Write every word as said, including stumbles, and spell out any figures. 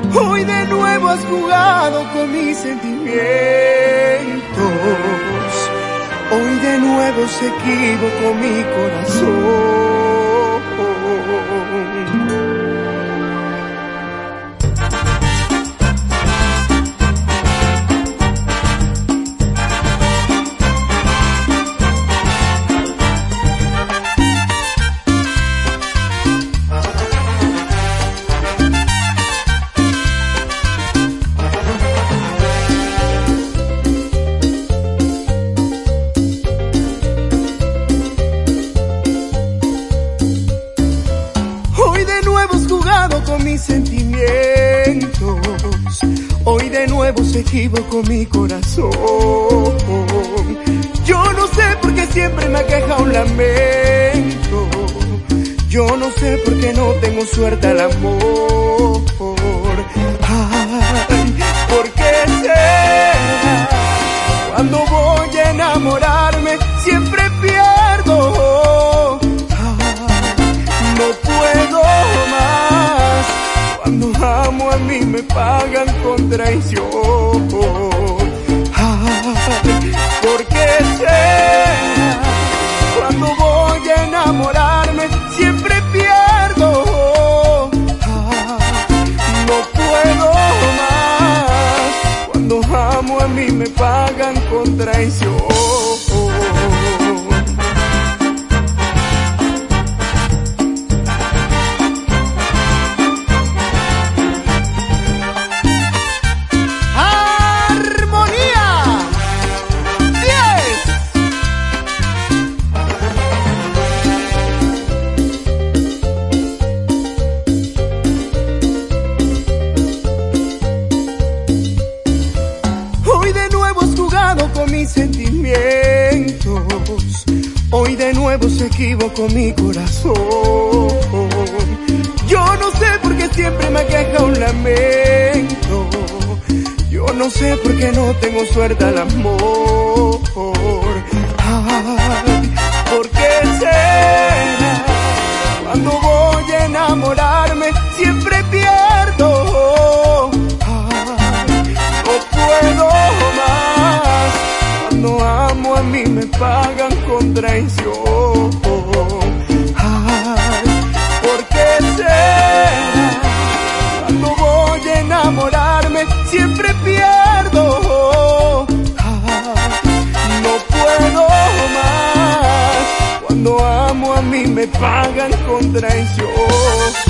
Hoy de nuevo has jugado con mis sentimientos. Hoy de nuevo se equivocó mi corazón. Con mis sentimientos, hoy de nuevo se equivocó mi corazón. Yo no sé por qué siempre me aqueja un lamento. Yo no sé por qué no tengo suerte al amor. Ay, ¿por qué será? Cuando voy a enamorarme siempre pierdo. Ay, no puedo más. Cuando amo a mí me pagan con traición. Ay, ¿por qué será? Cuando voy a enamorarme siempre pierdo. Ay, no puedo más. Cuando amo a mí me pagan con traición. Con mis sentimientos, hoy de nuevo se equivocó mi corazón. Yo no sé por qué siempre me aqueja un lamento. Yo no sé por qué no tengo suerte al amor. Ay, ¿por qué será? Cuando voy a enamorarme siempre pierdo. Ay, no puedo más. Cuando amo a mí me pagan con traición. Ay, ¿por qué será? Cuando voy a enamorarme siempre pierdo. Ay, no puedo más. Cuando amo a mí me pagan con traición.